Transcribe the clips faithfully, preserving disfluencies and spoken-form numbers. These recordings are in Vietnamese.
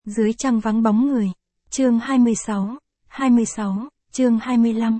Dưới trăng vắng bóng người. Chương hai mươi sáu, hai mươi sáu, chương hai mươi lăm.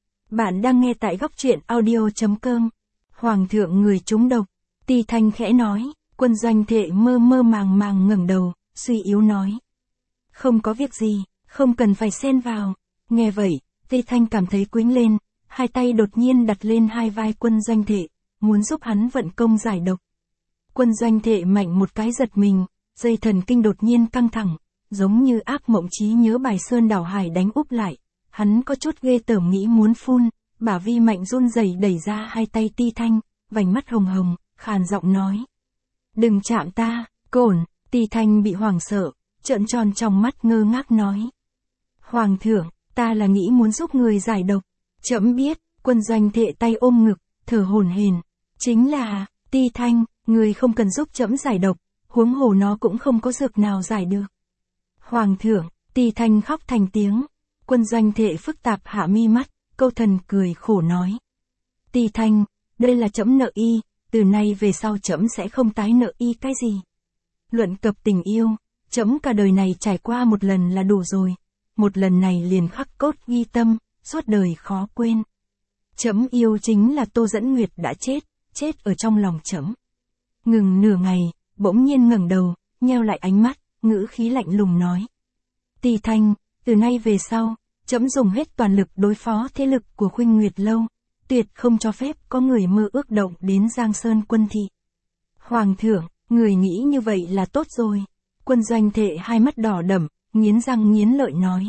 Bạn đang nghe tại góc truyện audio chấm com. Hoàng thượng người trúng độc. Ti Thanh khẽ nói, Quân Doanh Thệ mơ mơ màng màng ngẩng đầu, suy yếu nói. Không có việc gì, không cần phải xen vào. Nghe vậy, Ti Thanh cảm thấy quĩnh lên, hai tay đột nhiên đặt lên hai vai Quân Doanh Thệ, muốn giúp hắn vận công giải độc. Quân Doanh Thệ mạnh một cái giật mình, dây thần kinh đột nhiên căng thẳng, giống như ác mộng trí nhớ bài sơn đảo hải đánh úp lại. Hắn có chút ghê tởm nghĩ muốn phun, bả vi mạnh run rẩy đẩy ra hai tay Ti Thanh, vành mắt hồng hồng, khàn giọng nói. Đừng chạm ta, cổn. Ti Thanh bị hoảng sợ, trợn tròn trong mắt ngơ ngác nói. Hoàng thượng, ta là nghĩ muốn giúp người giải độc. Trẫm biết. Quân Doanh Thệ tay ôm ngực, thở hổn hển. Chính là, Ti Thanh, người không cần giúp trẫm giải độc, huống hồ nó cũng không có dược nào giải được. Hoàng thượng. Ti Thanh khóc thành tiếng. Quân Doanh Thệ phức tạp hạ mi mắt, câu thần cười khổ nói. Ti Thanh, đây là trẫm nợ y, từ nay về sau trẫm sẽ không tái nợ y cái gì. Luận cập tình yêu, trẫm cả đời này trải qua một lần là đủ rồi, một lần này liền khắc cốt ghi tâm, suốt đời khó quên. Trẫm yêu chính là Tô Dẫn Nguyệt đã chết, chết ở trong lòng trẫm. Ngừng nửa ngày, bỗng nhiên ngẩng đầu, nheo lại ánh mắt, ngữ khí lạnh lùng nói. Ti Thanh, từ nay về sau, trẫm dùng hết toàn lực đối phó thế lực của Khuynh Nguyệt Lâu, tuyệt không cho phép có người mơ ước động đến Giang Sơn Quân thị. Hoàng thượng, người nghĩ như vậy là tốt rồi. Quân Doanh Thệ hai mắt đỏ đẫm, nghiến răng nghiến lợi nói.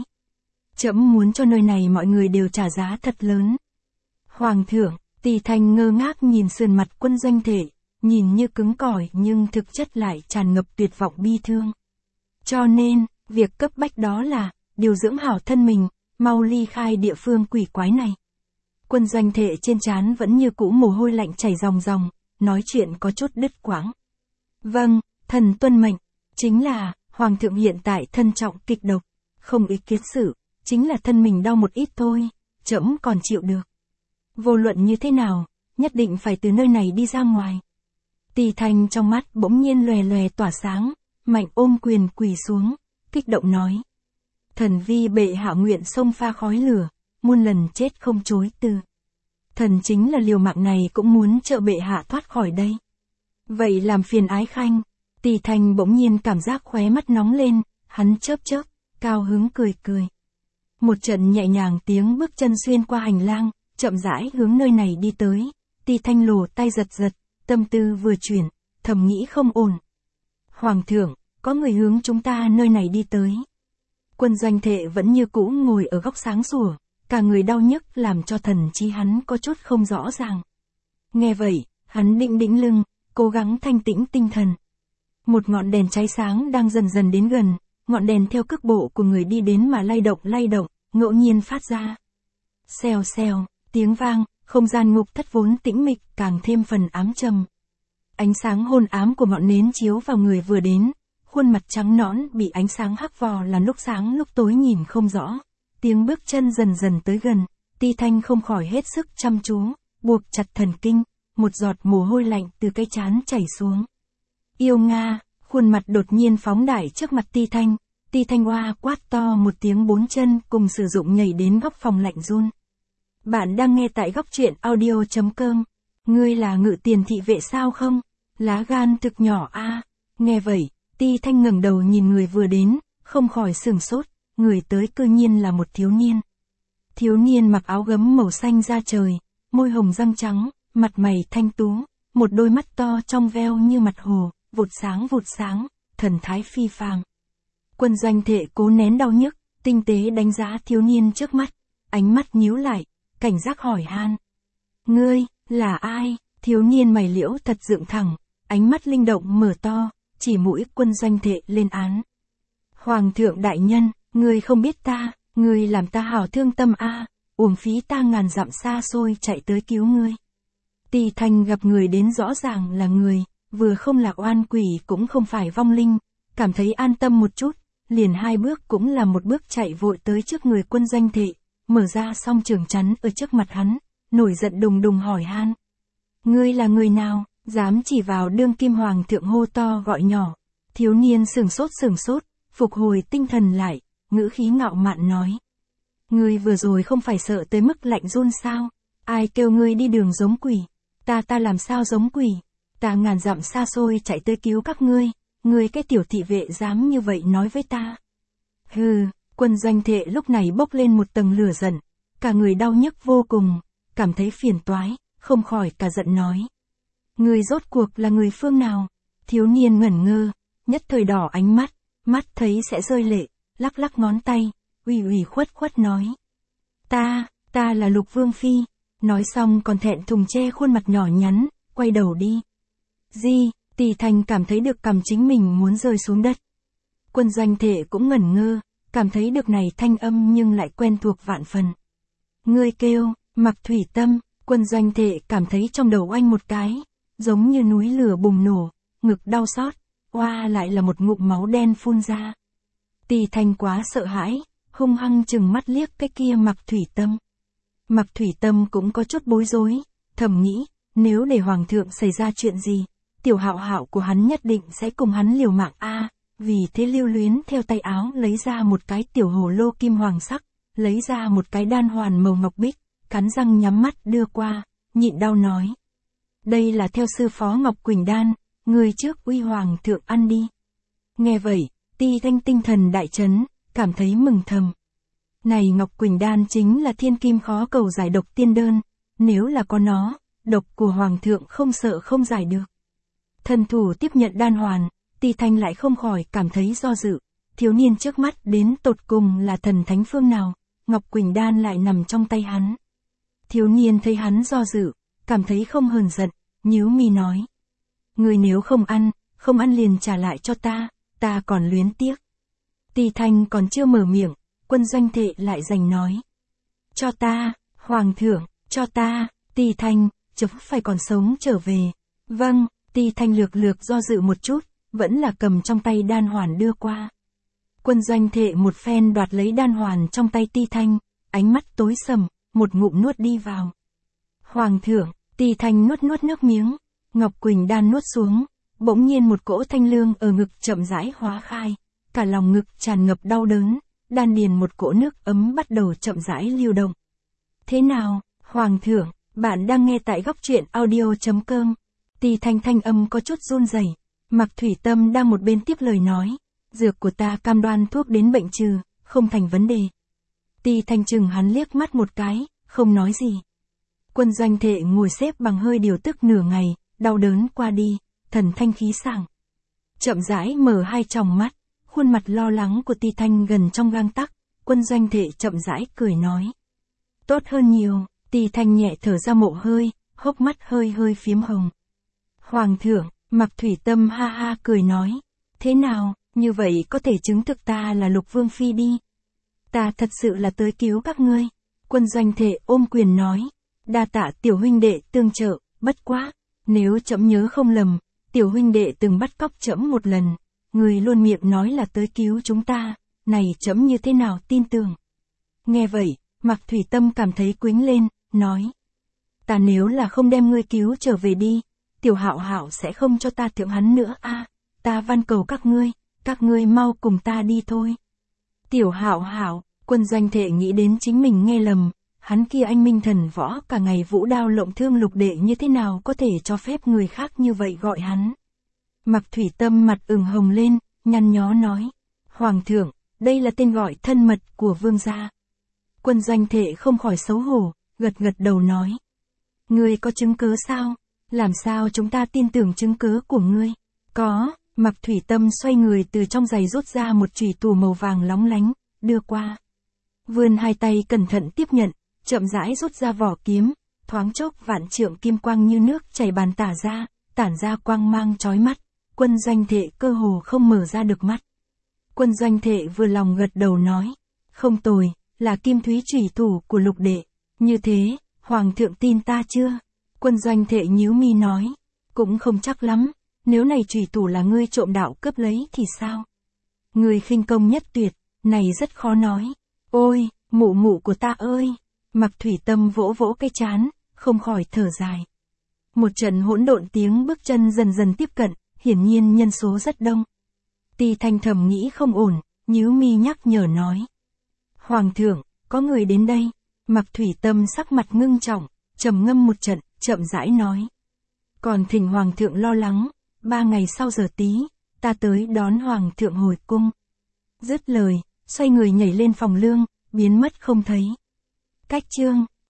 Trẫm muốn cho nơi này mọi người đều trả giá thật lớn. Hoàng thượng. Ti Thanh ngơ ngác nhìn sườn mặt Quân Doanh Thệ, nhìn như cứng cỏi nhưng thực chất lại tràn ngập tuyệt vọng bi thương. Cho nên, việc cấp bách đó là, điều dưỡng hảo thân mình, mau ly khai địa phương quỷ quái này. Quân Doanh Thệ trên trán vẫn như cũ mồ hôi lạnh chảy ròng ròng, nói chuyện có chút đứt quãng. Vâng, thần tuân mệnh, chính là, Hoàng thượng hiện tại thân trọng kịch độc, không ý kiến xử, chính là thân mình đau một ít thôi, trẫm còn chịu được. Vô luận như thế nào, nhất định phải từ nơi này đi ra ngoài. Ti Thanh trong mắt bỗng nhiên lòe lòe tỏa sáng, mạnh ôm quyền quỳ xuống, kích động nói. Thần vi bệ hạ nguyện xông pha khói lửa, muôn lần chết không chối từ. Thần chính là liều mạng này cũng muốn trợ bệ hạ thoát khỏi đây. Vậy làm phiền ái khanh. Ti Thanh bỗng nhiên cảm giác khóe mắt nóng lên, hắn chớp chớp, cao hứng cười cười. Một trận nhẹ nhàng tiếng bước chân xuyên qua hành lang, chậm rãi hướng nơi này đi tới. Ti Thanh lồ tay giật giật, tâm tư vừa chuyển, thầm nghĩ không ổn. Hoàng thượng, có người hướng chúng ta nơi này đi tới. Quân Doanh Thệ vẫn như cũ ngồi ở góc sáng sủa, cả người đau nhức làm cho thần trí hắn có chút không rõ ràng. Nghe vậy, hắn định đĩnh lưng, cố gắng thanh tĩnh tinh thần. Một ngọn đèn cháy sáng đang dần dần đến gần, ngọn đèn theo cước bộ của người đi đến mà lay động lay động, ngẫu nhiên phát ra. Xèo xèo, tiếng vang, không gian ngục thất vốn tĩnh mịch càng thêm phần ám trầm. Ánh sáng hôn ám của ngọn nến chiếu vào người vừa đến, khuôn mặt trắng nõn bị ánh sáng hắc vò là lúc sáng lúc tối nhìn không rõ. Tiếng bước chân dần dần tới gần, Ti Thanh không khỏi hết sức chăm chú, buộc chặt thần kinh, một giọt mồ hôi lạnh từ cái trán chảy xuống. Yêu Nga, khuôn mặt đột nhiên phóng đại trước mặt Ti Thanh, Ti Thanh oa quát to một tiếng bốn chân cùng sử dụng nhảy đến góc phòng lạnh run. Bạn đang nghe tại góc truyện audio chấm com. Ngươi là Ngự Tiền thị vệ sao không? Lá gan thực nhỏ a. Nghe vậy, Ti Thanh ngẩng đầu nhìn người vừa đến, không khỏi sửng sốt, người tới cư nhiên là một thiếu niên. Thiếu niên mặc áo gấm màu xanh da trời, môi hồng răng trắng, mặt mày thanh tú, một đôi mắt to trong veo như mặt hồ, vụt sáng vụt sáng, thần thái phi phàm. Quân Doanh Thệ cố nén đau nhức, tinh tế đánh giá thiếu niên trước mắt, ánh mắt nhíu lại, cảnh giác hỏi han. Ngươi, là ai? Thiếu niên mày liễu thật dựng thẳng, ánh mắt linh động mở to, chỉ mũi Quân Doanh Thệ lên án. Hoàng thượng đại nhân, ngươi không biết ta, ngươi làm ta hảo thương tâm a, à, uổng phí ta ngàn dặm xa xôi chạy tới cứu ngươi. Ti Thanh gặp người đến rõ ràng là người, vừa không là oan quỷ cũng không phải vong linh, cảm thấy an tâm một chút, liền hai bước cũng là một bước chạy vội tới trước người Quân Doanh Thệ, mở ra song trường chắn ở trước mặt hắn, nổi giận đùng đùng hỏi han. Ngươi là người nào, dám chỉ vào đương kim hoàng thượng hô to gọi nhỏ. Thiếu niên sửng sốt sửng sốt, phục hồi tinh thần lại, ngữ khí ngạo mạn nói. Ngươi vừa rồi không phải sợ tới mức lạnh run sao? Ai kêu ngươi đi đường giống quỷ? Ta ta làm sao giống quỷ? Ta ngàn dặm xa xôi chạy tới cứu các ngươi, ngươi cái tiểu thị vệ dám như vậy nói với ta. Hừ, Quân Doanh Thệ lúc này bốc lên một tầng lửa giận, cả người đau nhức vô cùng, cảm thấy phiền toái, không khỏi cả giận nói. Ngươi rốt cuộc là người phương nào? Thiếu niên ngẩn ngơ, nhất thời đỏ ánh mắt, mắt thấy sẽ rơi lệ, lắc lắc ngón tay, ủy ủy khuất khuất nói. Ta, ta là Lục Vương Phi, nói xong còn thẹn thùng che khuôn mặt nhỏ nhắn, quay đầu đi. Di, Tỷ Thành cảm thấy được cầm chính mình muốn rơi xuống đất. Quân Doanh Thệ cũng ngẩn ngơ, cảm thấy được này thanh âm nhưng lại quen thuộc vạn phần. Ngươi kêu, Mặc Thủy Tâm, Quân Doanh Thệ cảm thấy trong đầu oanh một cái, giống như núi lửa bùng nổ, ngực đau xót, oa lại là một ngụm máu đen phun ra. Tỷ Thành quá sợ hãi, hung hăng chừng mắt liếc cái kia Mặc Thủy Tâm. Mặc Thủy Tâm cũng có chút bối rối, thầm nghĩ, nếu để Hoàng thượng xảy ra chuyện gì, tiểu hạo hạo của hắn nhất định sẽ cùng hắn liều mạng a. Vì thế lưu luyến theo tay áo lấy ra một cái tiểu hồ lô kim hoàng sắc, lấy ra một cái đan hoàn màu ngọc bích, cắn răng nhắm mắt đưa qua, nhịn đau nói. Đây là theo sư phó Ngọc Quỳnh đan, người trước uy Hoàng thượng ăn đi. Nghe vậy, Ti Thanh tinh thần đại chấn, cảm thấy mừng thầm. Này Ngọc Quỳnh đan chính là thiên kim khó cầu giải độc tiên đơn, nếu là có nó, độc của Hoàng thượng không sợ không giải được. Thần thủ tiếp nhận đan hoàn, Ti Thanh lại không khỏi cảm thấy do dự, thiếu niên trước mắt đến tột cùng là thần thánh phương nào, Ngọc Quỳnh đan lại nằm trong tay hắn. Thiếu niên thấy hắn do dự, cảm thấy không hờn giận, nhíu mi nói. Người nếu không ăn, không ăn liền trả lại cho ta, ta còn luyến tiếc. Ti Thanh còn chưa mở miệng, Quân Doanh Thệ lại giành nói. Cho ta, Hoàng thượng, cho ta, Ti Thanh, chấm phải còn sống trở về. Vâng, Ti Thanh lược lược do dự một chút, vẫn là cầm trong tay đan hoàn đưa qua. Quân Doanh Thệ một phen đoạt lấy đan hoàn trong tay Ti Thanh, ánh mắt tối sầm, một ngụm nuốt đi vào. Hoàng thượng, Ti Thanh nuốt nuốt nước miếng, Ngọc Quỳnh đan nuốt xuống, bỗng nhiên một cỗ thanh lương ở ngực chậm rãi hóa khai, cả lòng ngực tràn ngập đau đớn, đan điền một cỗ nước ấm bắt đầu chậm rãi lưu động. Thế nào, Hoàng thượng, bạn đang nghe tại góc truyện audio chấm com. Ti Thanh thanh âm có chút run rẩy. Mặc Thủy Tâm đang một bên tiếp lời nói, dược của ta cam đoan thuốc đến bệnh trừ, không thành vấn đề. Ti Thanh chừng hắn liếc mắt một cái, không nói gì. Quân Doanh Thệ ngồi xếp bằng hơi điều tức nửa ngày, đau đớn qua đi, thần thanh khí sảng. Chậm rãi mở hai tròng mắt, khuôn mặt lo lắng của Ti Thanh gần trong gang tắc, Quân Doanh Thệ chậm rãi cười nói. Tốt hơn nhiều, Ti Thanh nhẹ thở ra một hơi, hốc mắt hơi hơi phiếm hồng. Hoàng thượng, Mặc Thủy Tâm ha ha cười nói. Thế nào, như vậy có thể chứng thực ta là Lục Vương Phi đi. Ta thật sự là tới cứu các ngươi. Quân Doanh Thệ ôm quyền nói. Đa tạ tiểu huynh đệ tương trợ, bất quá. Nếu trẫm nhớ không lầm, tiểu huynh đệ từng bắt cóc trẫm một lần. Người luôn miệng nói là tới cứu chúng ta, này trẫm như thế nào tin tưởng. Nghe vậy, Mặc Thủy Tâm cảm thấy quĩnh lên, nói. Ta nếu là không đem ngươi cứu trở về đi, tiểu hạo hạo sẽ không cho ta thượng hắn nữa a. À, ta van cầu các ngươi, các ngươi mau cùng ta đi thôi. Tiểu hạo hạo, Quân Doanh Thệ nghĩ đến chính mình nghe lầm, hắn kia anh minh thần võ cả ngày vũ đao lộng thương lục đệ như thế nào có thể cho phép người khác như vậy gọi hắn. Mặc Thủy Tâm mặt ửng hồng lên, nhăn nhó nói. Hoàng thượng, đây là tên gọi thân mật của vương gia. Quân Doanh Thệ không khỏi xấu hổ, gật gật đầu nói. Ngươi có chứng cứ sao? Làm sao chúng ta tin tưởng chứng cứ của ngươi? Có, Mặc Thủy Tâm xoay người từ trong giày rút ra một chùy thủ màu vàng lóng lánh, đưa qua. Vươn hai tay cẩn thận tiếp nhận, chậm rãi rút ra vỏ kiếm, thoáng chốc vạn trượng kim quang như nước chảy bàn tả ra, tản ra quang mang chói mắt. Quân Doanh Thệ cơ hồ không mở ra được mắt. Quân Doanh Thệ vừa lòng gật đầu nói. Không tồi, là kim thúy chùy thủ của Lục đệ. Như thế, Hoàng thượng tin ta chưa? Quân Doanh Thệ nhíu mi nói. Cũng không chắc lắm, nếu này chùy thủ là ngươi trộm đạo cướp lấy thì sao? Ngươi khinh công nhất tuyệt, này rất khó nói. Ôi, mụ mụ của ta ơi! Mặc Thủy Tâm vỗ vỗ cái trán, không khỏi thở dài. Một trận hỗn độn tiếng bước chân dần dần tiếp cận, hiển nhiên nhân số rất đông. Ti Thanh thầm nghĩ không ổn, nhíu mi nhắc nhở nói. Hoàng thượng, có người đến đây. Mặc Thủy Tâm sắc mặt ngưng trọng, trầm ngâm một trận, chậm rãi nói. Còn thỉnh Hoàng thượng lo lắng, ba ngày sau giờ tí, ta tới đón Hoàng thượng hồi cung. Dứt lời, xoay người nhảy lên phòng lương, biến mất không thấy. Cách chương